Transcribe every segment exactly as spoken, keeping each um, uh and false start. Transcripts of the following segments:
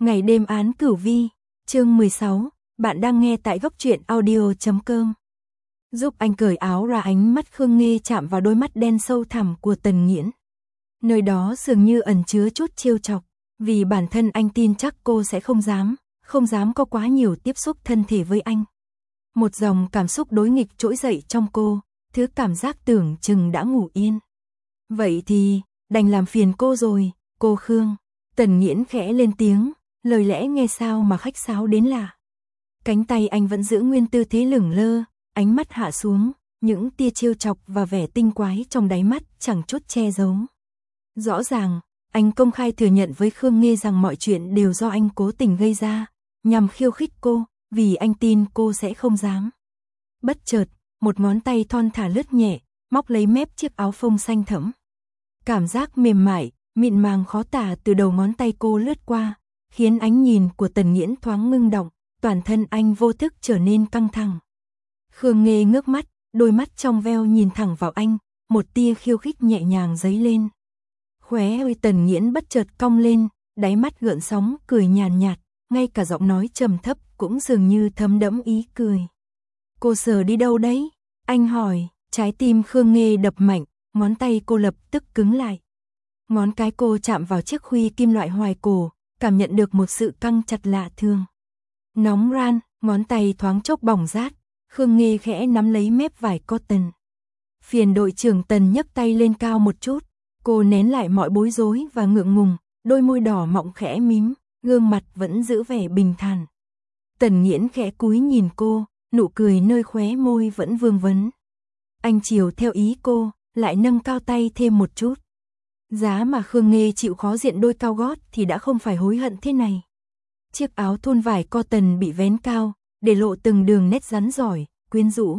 Ngày đêm án cửu vi, chương mười sáu, bạn đang nghe tại góc truyện audio chấm com. Giúp anh cởi áo ra, ánh mắt Khương Nghê chạm vào đôi mắt đen sâu thẳm của Tần Nghiễn. Nơi đó dường như ẩn chứa chút trêu chọc, vì bản thân anh tin chắc cô sẽ không dám, không dám có quá nhiều tiếp xúc thân thể với anh. Một dòng cảm xúc đối nghịch trỗi dậy trong cô, thứ cảm giác tưởng chừng đã ngủ yên. Vậy thì, đành làm phiền cô rồi, cô Khương. Tần Nghiễn khẽ lên tiếng, lời lẽ nghe sao mà khách sáo đến lạ. Cánh tay anh vẫn giữ nguyên tư thế lửng lơ, ánh mắt hạ xuống, những tia trêu chọc và vẻ tinh quái trong đáy mắt chẳng chút che giấu. Rõ ràng, anh công khai thừa nhận với Khương Nghê rằng mọi chuyện đều do anh cố tình gây ra, nhằm khiêu khích cô, vì anh tin cô sẽ không dám. Bất chợt, một ngón tay thon thả lướt nhẹ, móc lấy mép chiếc áo phông xanh thẫm. Cảm giác mềm mại, mịn màng khó tả từ đầu ngón tay cô lướt qua, khiến ánh nhìn của Tần Nghiễn thoáng ngưng động, toàn thân anh vô thức trở nên căng thẳng. Khương Nghê ngước mắt, đôi mắt trong veo nhìn thẳng vào anh, một tia khiêu khích nhẹ nhàng dấy lên. Khóe môi Tần Nghiễn bất chợt cong lên, đáy mắt gợn sóng cười nhàn nhạt, ngay cả giọng nói trầm thấp cũng dường như thấm đẫm ý cười. Cô sờ đi đâu đấy? Anh hỏi. Trái tim Khương Nghê đập mạnh, ngón tay cô lập tức cứng lại. Ngón cái cô chạm vào chiếc khuy kim loại hoài cổ, cảm nhận được một sự căng chặt lạ thường. Nóng ran, ngón tay thoáng chốc bỏng rát, Khương Nghê khẽ nắm lấy mép vải cotton. Phiền đội trưởng Tần nhấc tay lên cao một chút, cô nén lại mọi bối rối và ngượng ngùng, đôi môi đỏ mọng khẽ mím, gương mặt vẫn giữ vẻ bình thản. Tần Nghiễn khẽ cúi nhìn cô, nụ cười nơi khóe môi vẫn vương vấn. Anh chiều theo ý cô, lại nâng cao tay thêm một chút. Giá mà Khương Nghê chịu khó diện đôi cao gót thì đã không phải hối hận thế này. Chiếc áo thun vải cotton bị vén cao, để lộ từng đường nét rắn rỏi, quyến rũ.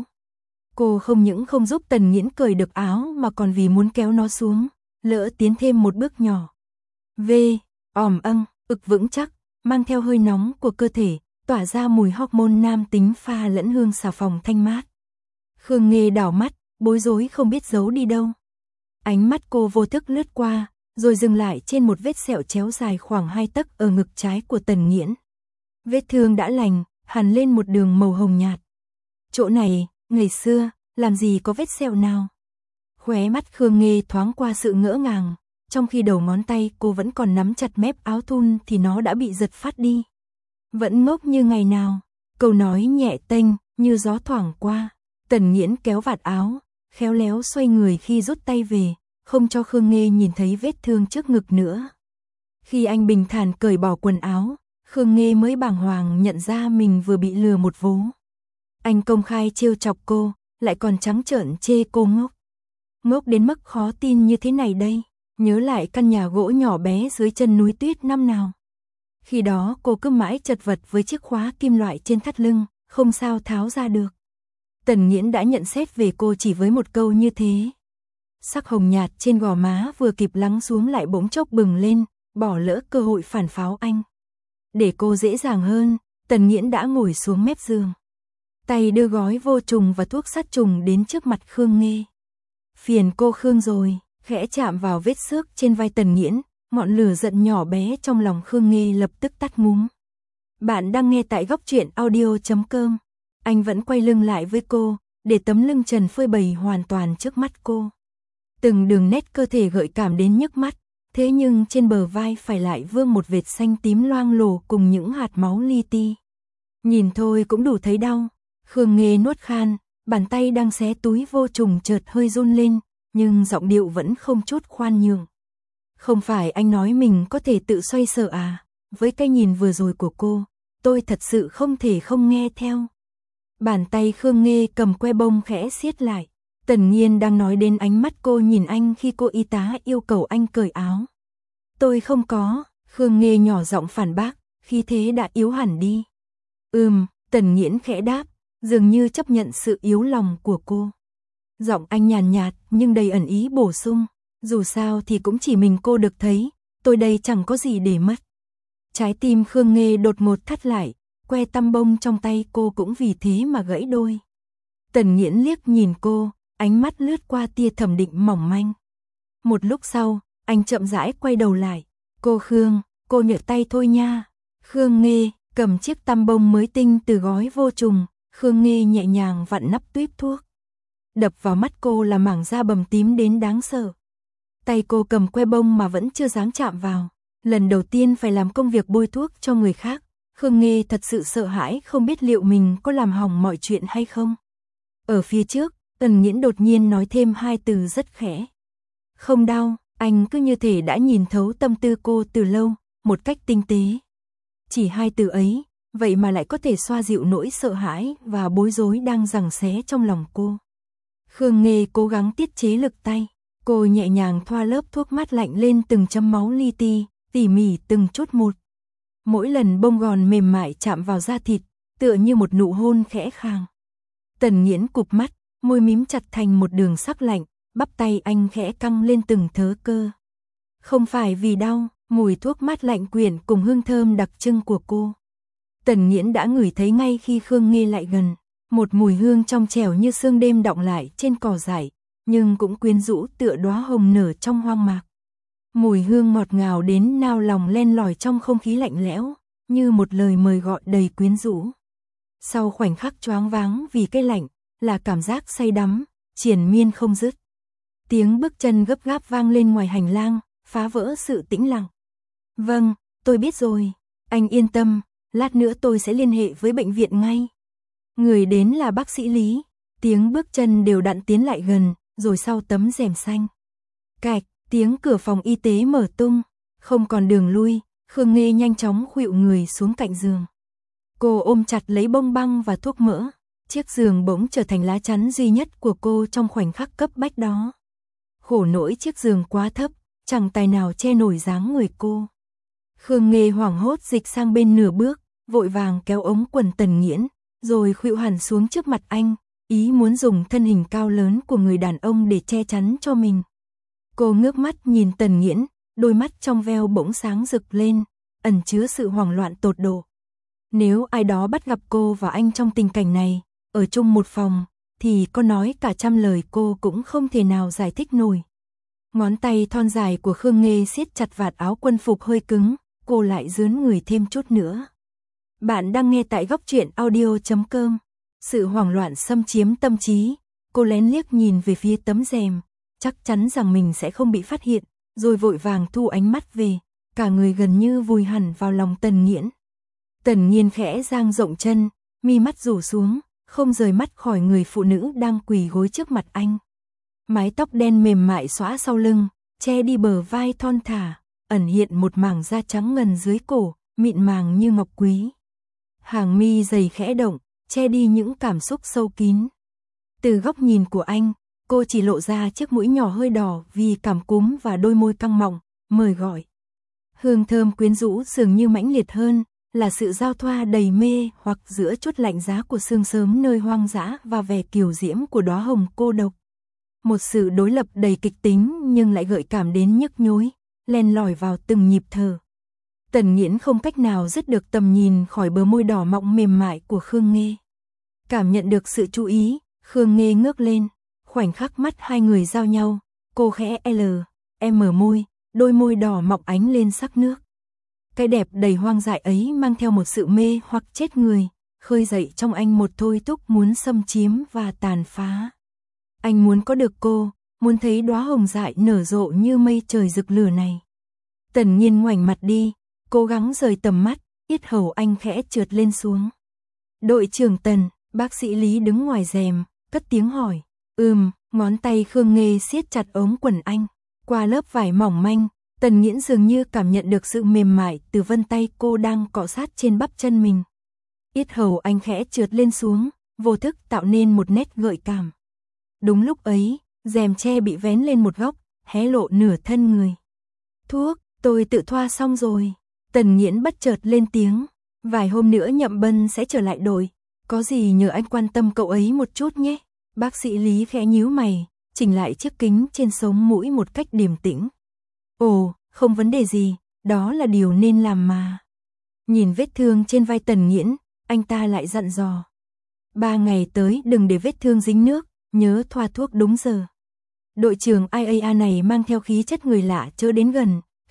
Cô không những không giúp Tần Nghiễn cởi được áo mà còn vì muốn kéo nó xuống, lỡ tiến thêm một bước nhỏ. V, ỏm âng, ực vững chắc, mang theo hơi nóng của cơ thể, tỏa ra mùi hormone nam tính pha lẫn hương xà phòng thanh mát. Khương Nghê đảo mắt, bối rối không biết giấu đi đâu. Ánh mắt cô vô thức lướt qua, rồi dừng lại trên một vết sẹo chéo dài khoảng hai tấc ở ngực trái của Tần Nghiễn. Vết thương đã lành, hằn lên một đường màu hồng nhạt. Chỗ này, ngày xưa, làm gì có vết sẹo nào? Khóe mắt Khương Nghê thoáng qua sự ngỡ ngàng, trong khi đầu ngón tay cô vẫn còn nắm chặt mép áo thun thì nó đã bị giật phát đi. Vẫn ngốc như ngày nào, câu nói nhẹ tênh, như gió thoảng qua. Tần Nghiễn kéo vạt áo, khéo léo xoay người khi rút tay về, không cho Khương Nghê nhìn thấy vết thương trước ngực nữa. Khi anh bình thản cởi bỏ quần áo, Khương Nghê mới bàng hoàng nhận ra mình vừa bị lừa một vố. Anh công khai trêu chọc cô, lại còn trắng trợn chê cô ngốc. Ngốc đến mức khó tin như thế này đây, nhớ lại căn nhà gỗ nhỏ bé dưới chân núi tuyết năm nào. Khi đó cô cứ mãi chật vật với chiếc khóa kim loại trên thắt lưng, không sao tháo ra được. Tần Nghiễn đã nhận xét về cô chỉ với một câu như thế. Sắc hồng nhạt trên gò má vừa kịp lắng xuống lại bỗng chốc bừng lên, bỏ lỡ cơ hội phản pháo anh. Để cô dễ dàng hơn, Tần Nghiễn đã ngồi xuống mép giường. Tay đưa gói vô trùng và thuốc sát trùng đến trước mặt Khương Nghê. Phiền cô Khương rồi, khẽ chạm vào vết xước trên vai Tần Nghiễn, ngọn lửa giận nhỏ bé trong lòng Khương Nghê lập tức tắt ngúm. Bạn đang nghe tại góc truyện audio chấm com. Anh vẫn quay lưng lại với cô, để tấm lưng trần phơi bày hoàn toàn trước mắt cô. Từng đường nét cơ thể gợi cảm đến nhức mắt, thế nhưng trên bờ vai phải lại vương một vệt xanh tím loang lổ cùng những hạt máu li ti. Nhìn thôi cũng đủ thấy đau. Khương Nghê nuốt khan, bàn tay đang xé túi vô trùng chợt hơi run lên, nhưng giọng điệu vẫn không chút khoan nhượng. Không phải anh nói mình có thể tự xoay sở à? Với cái nhìn vừa rồi của cô, tôi thật sự không thể không nghe theo. Bàn tay Khương Nghê cầm que bông khẽ siết lại. Tần Nghiên đang nói đến ánh mắt cô nhìn anh khi cô y tá yêu cầu anh cởi áo. Tôi không có, Khương Nghê nhỏ giọng phản bác, khí thế đã yếu hẳn đi. Ừm, Tần Nghiễn khẽ đáp, dường như chấp nhận sự yếu lòng của cô. Giọng anh nhàn nhạt nhưng đầy ẩn ý bổ sung, dù sao thì cũng chỉ mình cô được thấy, tôi đây chẳng có gì để mất. Trái tim Khương Nghê đột ngột thắt lại, que tăm bông trong tay cô cũng vì thế mà gãy đôi. Tần Nghiễn liếc nhìn cô, ánh mắt lướt qua tia thẩm định mỏng manh. Một lúc sau, anh chậm rãi quay đầu lại, cô Khương, cô nhợt tay thôi nha. Khương Nghê cầm chiếc tăm bông mới tinh từ gói vô trùng, Khương Nghê nhẹ nhàng vặn nắp tuýp thuốc. Đập vào mắt cô là mảng da bầm tím đến đáng sợ. Tay cô cầm que bông mà vẫn chưa dám chạm vào. Lần đầu tiên phải làm công việc bôi thuốc cho người khác, Khương Nghê thật sự sợ hãi không biết liệu mình có làm hỏng mọi chuyện hay không. Ở phía trước, Tần Nghiễn đột nhiên nói thêm hai từ rất khẽ. Không đau, anh cứ như thể đã nhìn thấu tâm tư cô từ lâu, một cách tinh tế. Chỉ hai từ ấy, vậy mà lại có thể xoa dịu nỗi sợ hãi và bối rối đang giằng xé trong lòng cô. Khương Nghê cố gắng tiết chế lực tay, cô nhẹ nhàng thoa lớp thuốc mát lạnh lên từng chấm máu li ti, tỉ mỉ từng chút một. Mỗi lần bông gòn mềm mại chạm vào da thịt, tựa như một nụ hôn khẽ khàng. Tần Nghiễn cụp mắt, môi mím chặt thành một đường sắc lạnh, bắp tay anh khẽ căng lên từng thớ cơ. Không phải vì đau, mùi thuốc mát lạnh quyện cùng hương thơm đặc trưng của cô. Tần Nghiễn đã ngửi thấy ngay khi Khương Nghê lại gần, một mùi hương trong trẻo như sương đêm đọng lại trên cỏ dại, nhưng cũng quyến rũ tựa đóa hồng nở trong hoang mạc. Mùi hương ngọt ngào đến nao lòng len lỏi trong không khí lạnh lẽo, như một lời mời gọi đầy quyến rũ. Sau khoảnh khắc choáng váng vì cái lạnh, là cảm giác say đắm, triền miên không dứt. Tiếng bước chân gấp gáp vang lên ngoài hành lang, phá vỡ sự tĩnh lặng. Vâng, tôi biết rồi, anh yên tâm, lát nữa tôi sẽ liên hệ với bệnh viện ngay. Người đến là bác sĩ Lý, tiếng bước chân đều đặn tiến lại gần, rồi sau tấm rèm xanh. Cạch, tiếng cửa phòng y tế mở tung, không còn đường lui, Khương Nghê nhanh chóng khuỵu người xuống cạnh giường. Cô ôm chặt lấy bông băng và thuốc mỡ, chiếc giường bỗng trở thành lá chắn duy nhất của cô trong khoảnh khắc cấp bách đó. Khổ nỗi chiếc giường quá thấp, chẳng tài nào che nổi dáng người cô. Khương Nghê hoảng hốt dịch sang bên nửa bước, vội vàng kéo ống quần Tần Nghiễn, rồi khuỵu hẳn xuống trước mặt anh, ý muốn dùng thân hình cao lớn của người đàn ông để che chắn cho mình. Cô ngước mắt nhìn Tần Nghiễn, đôi mắt trong veo bỗng sáng rực lên, ẩn chứa sự hoảng loạn tột độ. Nếu ai đó bắt gặp cô và anh trong tình cảnh này, ở chung một phòng, thì có nói cả trăm lời cô cũng không thể nào giải thích nổi. Ngón tay thon dài của Khương Nghê siết chặt vạt áo quân phục hơi cứng, cô lại dướn người thêm chút nữa. Bạn đang nghe tại góc truyện audio chấm com. Sự hoảng loạn xâm chiếm tâm trí, cô lén liếc nhìn về phía tấm rèm, chắc chắn rằng mình sẽ không bị phát hiện, rồi vội vàng thu ánh mắt về, cả người gần như vùi hẳn vào lòng Tần Nghiễn. Tần Nghiên khẽ dang rộng chân, mi mắt rủ xuống, không rời mắt khỏi người phụ nữ đang quỳ gối trước mặt anh. Mái tóc đen mềm mại xõa sau lưng, che đi bờ vai thon thả, ẩn hiện một mảng da trắng ngần dưới cổ, mịn màng như ngọc quý. Hàng mi dày khẽ động, che đi những cảm xúc sâu kín. Từ góc nhìn của anh, cô chỉ lộ ra chiếc mũi nhỏ hơi đỏ vì cảm cúm và đôi môi căng mọng, mời gọi. Hương thơm quyến rũ dường như mãnh liệt hơn, là sự giao thoa đầy mê hoặc giữa chút lạnh giá của sương sớm nơi hoang dã và vẻ kiều diễm của đóa hồng cô độc. Một sự đối lập đầy kịch tính nhưng lại gợi cảm đến nhức nhối, len lỏi vào từng nhịp thở. Tần Nghiễn không cách nào dứt được tầm nhìn khỏi bờ môi đỏ mọng mềm mại của Khương Nghê. Cảm nhận được sự chú ý, Khương Nghê ngước lên, khoảnh khắc mắt hai người giao nhau, cô khẽ L, em mở môi, đôi môi đỏ mọng ánh lên sắc nước. Cái đẹp đầy hoang dại ấy mang theo một sự mê hoặc chết người, khơi dậy trong anh một thôi thúc muốn xâm chiếm và tàn phá. Anh muốn có được cô, muốn thấy đóa hồng dại nở rộ như mây trời rực lửa này. Tần Nghiên ngoảnh mặt đi, cố gắng rời tầm mắt, yết hầu anh khẽ trượt lên xuống. Đội trưởng Tần, bác sĩ Lý đứng ngoài rèm, cất tiếng hỏi. Ừm, ngón tay Khương Nghê siết chặt ống quần anh. Qua lớp vải mỏng manh, Tần Nghiễn dường như cảm nhận được sự mềm mại từ vân tay cô đang cọ sát trên bắp chân mình. Yết hầu anh khẽ trượt lên xuống, vô thức tạo nên một nét gợi cảm. Đúng lúc ấy, rèm che bị vén lên một góc, hé lộ nửa thân người. Thuốc, tôi tự thoa xong rồi. Tần Nghiễn bất chợt lên tiếng. Vài hôm nữa Nhậm Bân sẽ trở lại đội. Có gì nhờ anh quan tâm cậu ấy một chút nhé. Bác sĩ Lý khẽ nhíu mày, chỉnh lại chiếc kính trên sống mũi một cách điềm tĩnh. Ồ, không vấn đề gì, đó là điều nên làm mà. Nhìn vết thương trên vai Tần Nghiễn, anh ta lại dặn dò. Ba ngày tới đừng để vết thương dính nước, nhớ thoa thuốc đúng giờ. Đội trưởng i a a này mang theo khí chất người lạ chớ đến gần,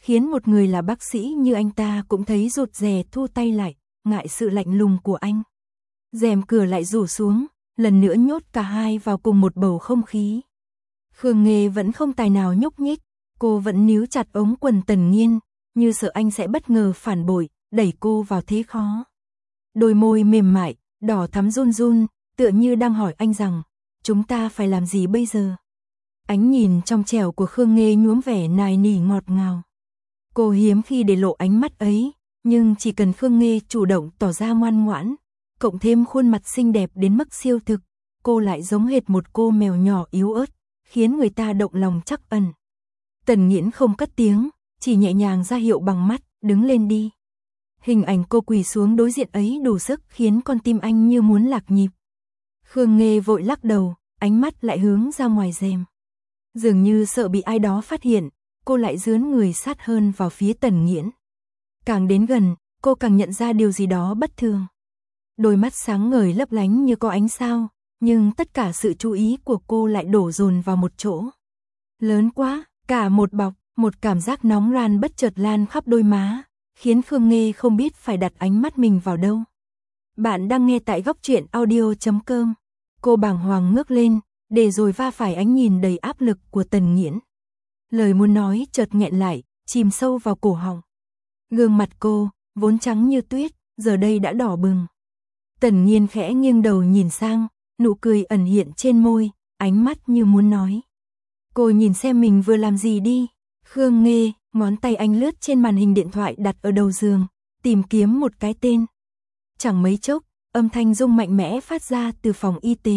khiến một người là bác sĩ như anh ta cũng thấy rụt rè thu tay lại, ngại sự lạnh lùng của anh. Rèm cửa lại rủ xuống, lần nữa nhốt cả hai vào cùng một bầu không khí. Khương Nghê vẫn không tài nào nhúc nhích, cô vẫn níu chặt ống quần Tần Nghiên, như sợ anh sẽ bất ngờ phản bội, đẩy cô vào thế khó. Đôi môi mềm mại, đỏ thắm run run, tựa như đang hỏi anh rằng, chúng ta phải làm gì bây giờ? Ánh nhìn trong trẻo của Khương Nghê nhuốm vẻ nài nỉ ngọt ngào. Cô hiếm khi để lộ ánh mắt ấy, nhưng chỉ cần Khương Nghê chủ động tỏ ra ngoan ngoãn, cộng thêm khuôn mặt xinh đẹp đến mức siêu thực, cô lại giống hệt một cô mèo nhỏ yếu ớt, khiến người ta động lòng trắc ẩn. Tần Nghiễn không cất tiếng, chỉ nhẹ nhàng ra hiệu bằng mắt, đứng lên đi. Hình ảnh cô quỳ xuống đối diện ấy đủ sức khiến con tim anh như muốn lạc nhịp. Khương Nghê vội lắc đầu, ánh mắt lại hướng ra ngoài rèm. Dường như sợ bị ai đó phát hiện, cô lại dướn người sát hơn vào phía Tần Nghiễn. Càng đến gần, cô càng nhận ra điều gì đó bất thường. Đôi mắt sáng ngời lấp lánh như có ánh sao, nhưng tất cả sự chú ý của cô lại đổ dồn vào một chỗ. Lớn quá, cả một bọc, một cảm giác nóng ran bất chợt lan khắp đôi má, khiến Khương Nghê không biết phải đặt ánh mắt mình vào đâu. Bạn đang nghe tại góc truyện audio chấm com. Cô bàng hoàng ngước lên, để rồi va phải ánh nhìn đầy áp lực của Tần Nghiễn. Lời muốn nói chợt nghẹn lại, chìm sâu vào cổ họng. Gương mặt cô, vốn trắng như tuyết, giờ đây đã đỏ bừng. Tần Nghiên khẽ nghiêng đầu nhìn sang, nụ cười ẩn hiện trên môi, ánh mắt như muốn nói. Cô nhìn xem mình vừa làm gì đi. Khương Nghê, ngón tay anh lướt trên màn hình điện thoại đặt ở đầu giường, tìm kiếm một cái tên. Chẳng mấy chốc, âm thanh rung mạnh mẽ phát ra từ phòng y tế.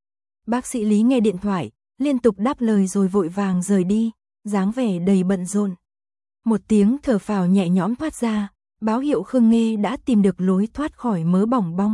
Bác sĩ Lý nghe điện thoại, liên tục đáp lời rồi vội vàng rời đi, dáng vẻ đầy bận rộn. Một tiếng thở phào nhẹ nhõm thoát ra, báo hiệu Khương Nghê đã tìm được lối thoát khỏi mớ bỏng bong.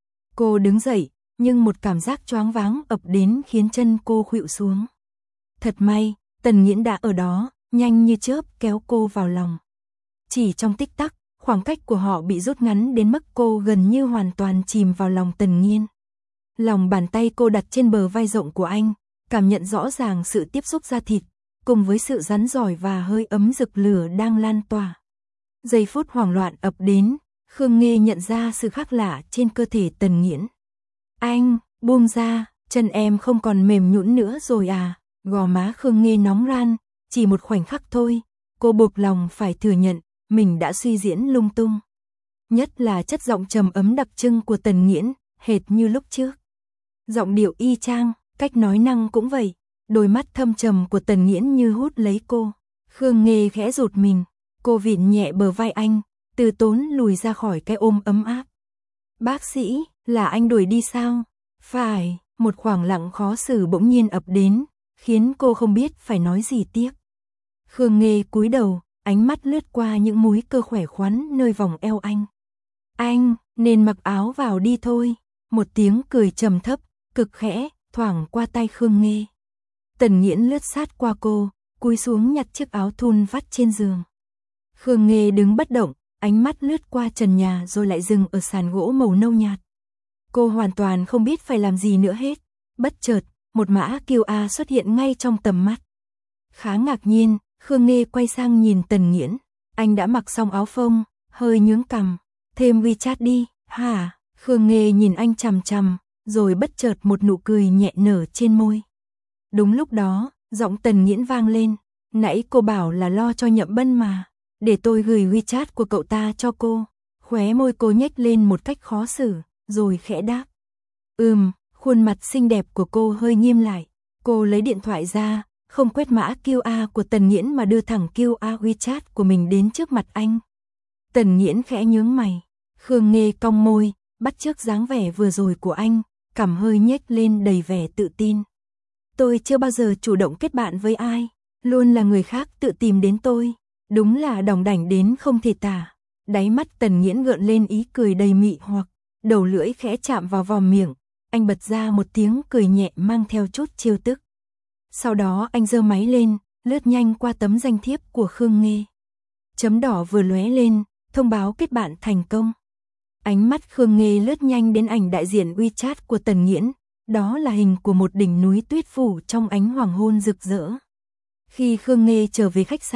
Cô đứng dậy, nhưng một cảm giác choáng váng ập đến khiến chân cô khuỵu xuống. Thật may, Tần Nghiễn đã ở đó, nhanh như chớp kéo cô vào lòng. Chỉ trong tích tắc, khoảng cách của họ bị rút ngắn đến mức cô gần như hoàn toàn chìm vào lòng Tần Nghiên. Lòng bàn tay cô đặt trên bờ vai rộng của anh, cảm nhận rõ ràng sự tiếp xúc da thịt, cùng với sự rắn rỏi và hơi ấm rực lửa đang lan tỏa. Giây phút hoảng loạn ập đến, Khương Nghê nhận ra sự khác lạ trên cơ thể Tần Nghiễn. Anh, buông ra, chân em không còn mềm nhũn nữa rồi à? Gò má Khương Nghê nóng ran, chỉ một khoảnh khắc thôi, cô buộc lòng phải thừa nhận, mình đã suy diễn lung tung. Nhất là chất giọng trầm ấm đặc trưng của Tần Nghiễn, hệt như lúc trước. Giọng điệu y chang, cách nói năng cũng vậy, đôi mắt thâm trầm của Tần Nghiễn như hút lấy cô. Khương Nghê khẽ rụt mình, cô vịn nhẹ bờ vai anh, từ tốn lùi ra khỏi cái ôm ấm áp. Bác sĩ, là anh đuổi đi sao? Phải, một khoảng lặng khó xử bỗng nhiên ập đến, khiến cô không biết phải nói gì tiếp. Khương Nghê cúi đầu, ánh mắt lướt qua những múi cơ khỏe khoắn nơi vòng eo anh. Anh, nên mặc áo vào đi thôi. Một tiếng cười trầm thấp, cực khẽ, thoảng qua tay Khương Nghê. Tần Nghiễn lướt sát qua cô, cúi xuống nhặt chiếc áo thun vắt trên giường. Khương Nghê đứng bất động, ánh mắt lướt qua trần nhà rồi lại dừng ở sàn gỗ màu nâu nhạt. Cô hoàn toàn không biết phải làm gì nữa hết. Bất chợt, một mã kiu a xuất hiện ngay trong tầm mắt. Khá ngạc nhiên, Khương Nghê quay sang nhìn Tần Nghiễn. Anh đã mặc xong áo phông, hơi nhướng cằm. Thêm WeChat đi, hả? Khương Nghê nhìn anh chằm chằm, rồi bất chợt một nụ cười nhẹ nở trên môi. Đúng lúc đó, giọng Tần Nghiễn vang lên. Nãy cô bảo là lo cho Nhậm Bân mà. Để tôi gửi WeChat của cậu ta cho cô. Khóe môi cô nhếch lên một cách khó xử, rồi khẽ đáp. Ừm, khuôn mặt xinh đẹp của cô hơi nghiêm lại. Cô lấy điện thoại ra, không quét mã kiu a của Tần Nghiễn mà đưa thẳng kiu a WeChat của mình đến trước mặt anh. Tần Nghiễn khẽ nhướng mày. Khương Nghê cong môi, bắt chước dáng vẻ vừa rồi của anh, cằm hơi nhếch lên đầy vẻ tự tin. Tôi chưa bao giờ chủ động kết bạn với ai, luôn là người khác tự tìm đến tôi. Đúng là đòng đảnh đến không thể tả. Đáy mắt Tần Nghiễn gợn lên ý cười đầy mị hoặc, đầu lưỡi khẽ chạm vào vòm miệng, anh bật ra một tiếng cười nhẹ mang theo chút trêu tức. Sau đó anh giơ máy lên, lướt nhanh qua tấm danh thiếp của Khương Nghê. Chấm đỏ vừa lóe lên, thông báo kết bạn thành công. Ánh mắt Khương Nghê lướt nhanh đến ảnh đại diện WeChat của Tần Nghiễn, đó là hình của một đỉnh núi tuyết phủ trong ánh hoàng hôn rực rỡ. Khi Khương Nghê trở về khách sạn,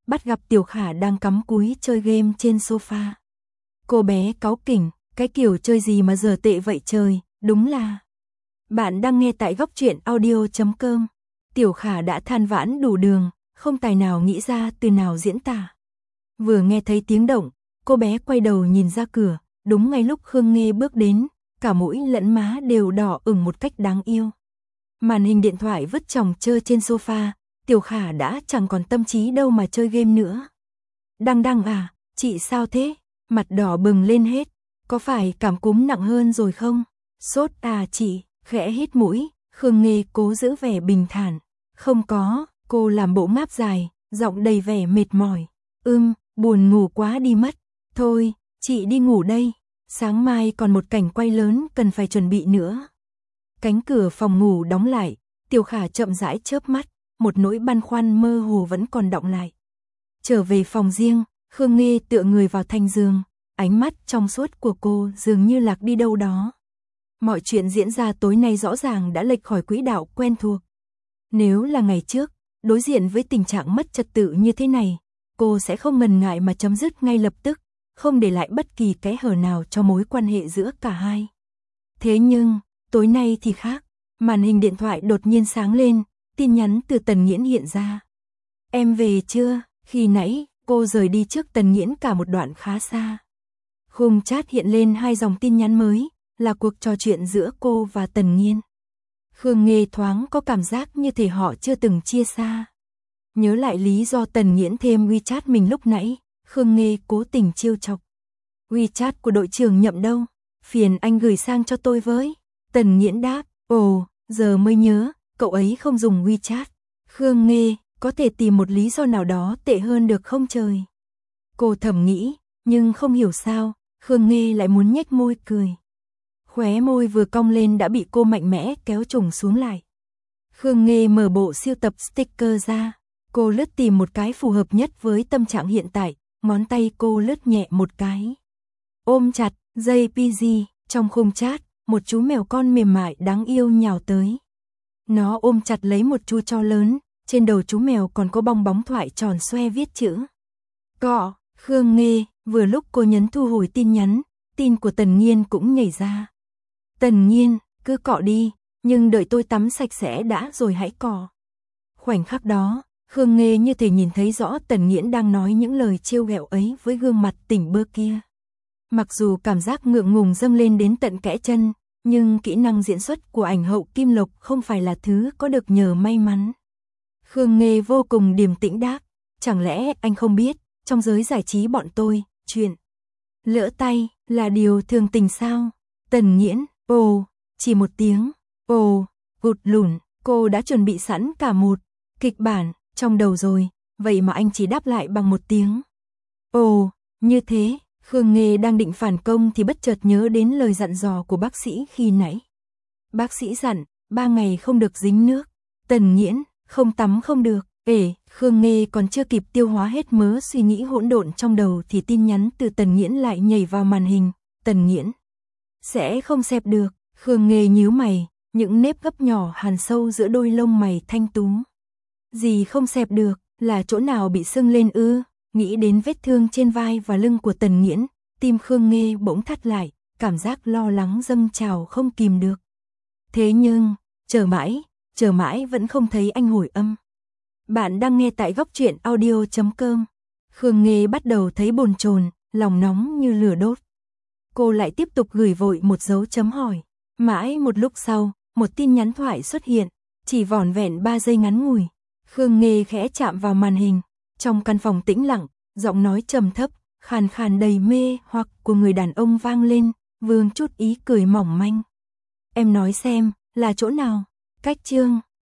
bắt gặp Tiểu Khả đang cắm cúi chơi game trên sofa. Cô bé cáu kỉnh, cái kiểu chơi gì mà giờ tệ vậy trời, đúng là. Bạn đang nghe tại góc truyện audio chấm com. Tiểu Khả đã than vãn đủ đường, không tài nào nghĩ ra từ nào diễn tả. Vừa nghe thấy tiếng động, cô bé quay đầu nhìn ra cửa, đúng ngay lúc Khương Nghê bước đến, cả mũi lẫn má đều đỏ ửng một cách đáng yêu. Màn hình điện thoại vứt chồng chơi trên sofa, Tiểu Khả đã chẳng còn tâm trí đâu mà chơi game nữa. Đăng Đăng à, chị sao thế? Mặt đỏ bừng lên hết, có phải cảm cúm nặng hơn rồi không? Sốt à chị, khẽ hít mũi, Khương Nghê cố giữ vẻ bình thản. Không có, cô làm bộ ngáp dài, giọng đầy vẻ mệt mỏi. Ưm, buồn ngủ quá đi mất. Thôi, chị đi ngủ đây, sáng mai còn một cảnh quay lớn cần phải chuẩn bị nữa. Cánh cửa phòng ngủ đóng lại, Tiểu Khả chậm rãi chớp mắt, một nỗi băn khoăn mơ hồ vẫn còn đọng lại. Trở về phòng riêng, Khương Nghê tựa người vào thành giường, ánh mắt trong suốt của cô dường như lạc đi đâu đó. Mọi chuyện diễn ra tối nay rõ ràng đã lệch khỏi quỹ đạo quen thuộc. Nếu là ngày trước, đối diện với tình trạng mất trật tự như thế này, cô sẽ không ngần ngại mà chấm dứt ngay lập tức, không để lại bất kỳ kẽ hở nào cho mối quan hệ giữa cả hai. Thế nhưng, tối nay thì khác, màn hình điện thoại đột nhiên sáng lên, tin nhắn từ Tần Nghiễn hiện ra. Em về chưa? Khi nãy, cô rời đi trước Tần Nghiễn cả một đoạn khá xa. Khung chat hiện lên hai dòng tin nhắn mới, là cuộc trò chuyện giữa cô và Tần Nghiên. Khương Nghê thoáng có cảm giác như thể họ chưa từng chia xa. Nhớ lại lý do Tần Nghiễn thêm WeChat mình lúc nãy, Khương Nghê cố tình trêu chọc. WeChat của đội trưởng Nhậm đâu? Phiền anh gửi sang cho tôi với. Tần Nghiễn đáp, ồ, giờ mới nhớ, cậu ấy không dùng WeChat. Khương Nghê, có thể tìm một lý do nào đó tệ hơn được không trời? Cô thầm nghĩ, nhưng không hiểu sao, Khương Nghê lại muốn nhếch môi cười. Khóe môi vừa cong lên đã bị cô mạnh mẽ kéo trùng xuống lại. Khương Nghê mở bộ siêu tập sticker ra, cô lướt tìm một cái phù hợp nhất với tâm trạng hiện tại, ngón tay cô lướt nhẹ một cái. Ôm chặt, jay pê giê, trong khung chat, một chú mèo con mềm mại đáng yêu nhào tới. Nó ôm chặt lấy một chú chó lớn, trên đầu chú mèo còn có bong bóng thoại tròn xoe viết chữ. Cọ, Khương Nghê, vừa lúc cô nhấn thu hồi tin nhắn, tin của Tần Nghiên cũng nhảy ra. Tần Nghiên, cứ cọ đi, nhưng đợi tôi tắm sạch sẽ đã rồi hãy cọ. Khoảnh khắc đó, Khương Nghê như thể nhìn thấy rõ Tần Nghiễn đang nói những lời trêu ghẹo ấy với gương mặt tỉnh bơ kia. Mặc dù cảm giác ngượng ngùng dâng lên đến tận kẽ chân, nhưng kỹ năng diễn xuất của ảnh hậu Kim Lộc không phải là thứ có được nhờ may mắn. Khương Nghê vô cùng điềm tĩnh đáp, chẳng lẽ anh không biết, trong giới giải trí bọn tôi, chuyện lỡ tay là điều thường tình sao? Tần Nghiễn, ồ, chỉ một tiếng, ồ, gụt lủn, cô đã chuẩn bị sẵn cả một kịch bản trong đầu rồi, vậy mà anh chỉ đáp lại bằng một tiếng. Ồ, như thế, Khương Nghê đang định phản công thì bất chợt nhớ đến lời dặn dò của bác sĩ khi nãy. Bác sĩ dặn, ba ngày không được dính nước. Tần Nghiễn, không tắm không được. Ê, Khương Nghê còn chưa kịp tiêu hóa hết mớ suy nghĩ hỗn độn trong đầu thì tin nhắn từ Tần Nghiễn lại nhảy vào màn hình. Tần Nghiễn, sẽ không xẹp được. Khương Nghê nhíu mày, những nếp gấp nhỏ hằn sâu giữa đôi lông mày thanh tú. Gì không xẹp được, là chỗ nào bị sưng lên ư? Nghĩ đến vết thương trên vai và lưng của Tần Nghiễn, tim Khương Nghê bỗng thắt lại, cảm giác lo lắng dâng trào không kìm được. Thế nhưng, chờ mãi, chờ mãi vẫn không thấy anh hồi âm. Bạn đang nghe tại góc truyện audio chấm com. Khương Nghê bắt đầu thấy bồn chồn, lòng nóng như lửa đốt. Cô lại tiếp tục gửi vội một dấu chấm hỏi. Mãi một lúc sau, một tin nhắn thoại xuất hiện, chỉ vỏn vẹn ba giây ngắn ngủi. Khương Nghê khẽ chạm vào màn hình. Trong căn phòng tĩnh lặng, giọng nói trầm thấp, khàn khàn đầy mê hoặc của người đàn ông vang lên, vương chút ý cười mỏng manh. Em nói xem, là chỗ nào? Cách chương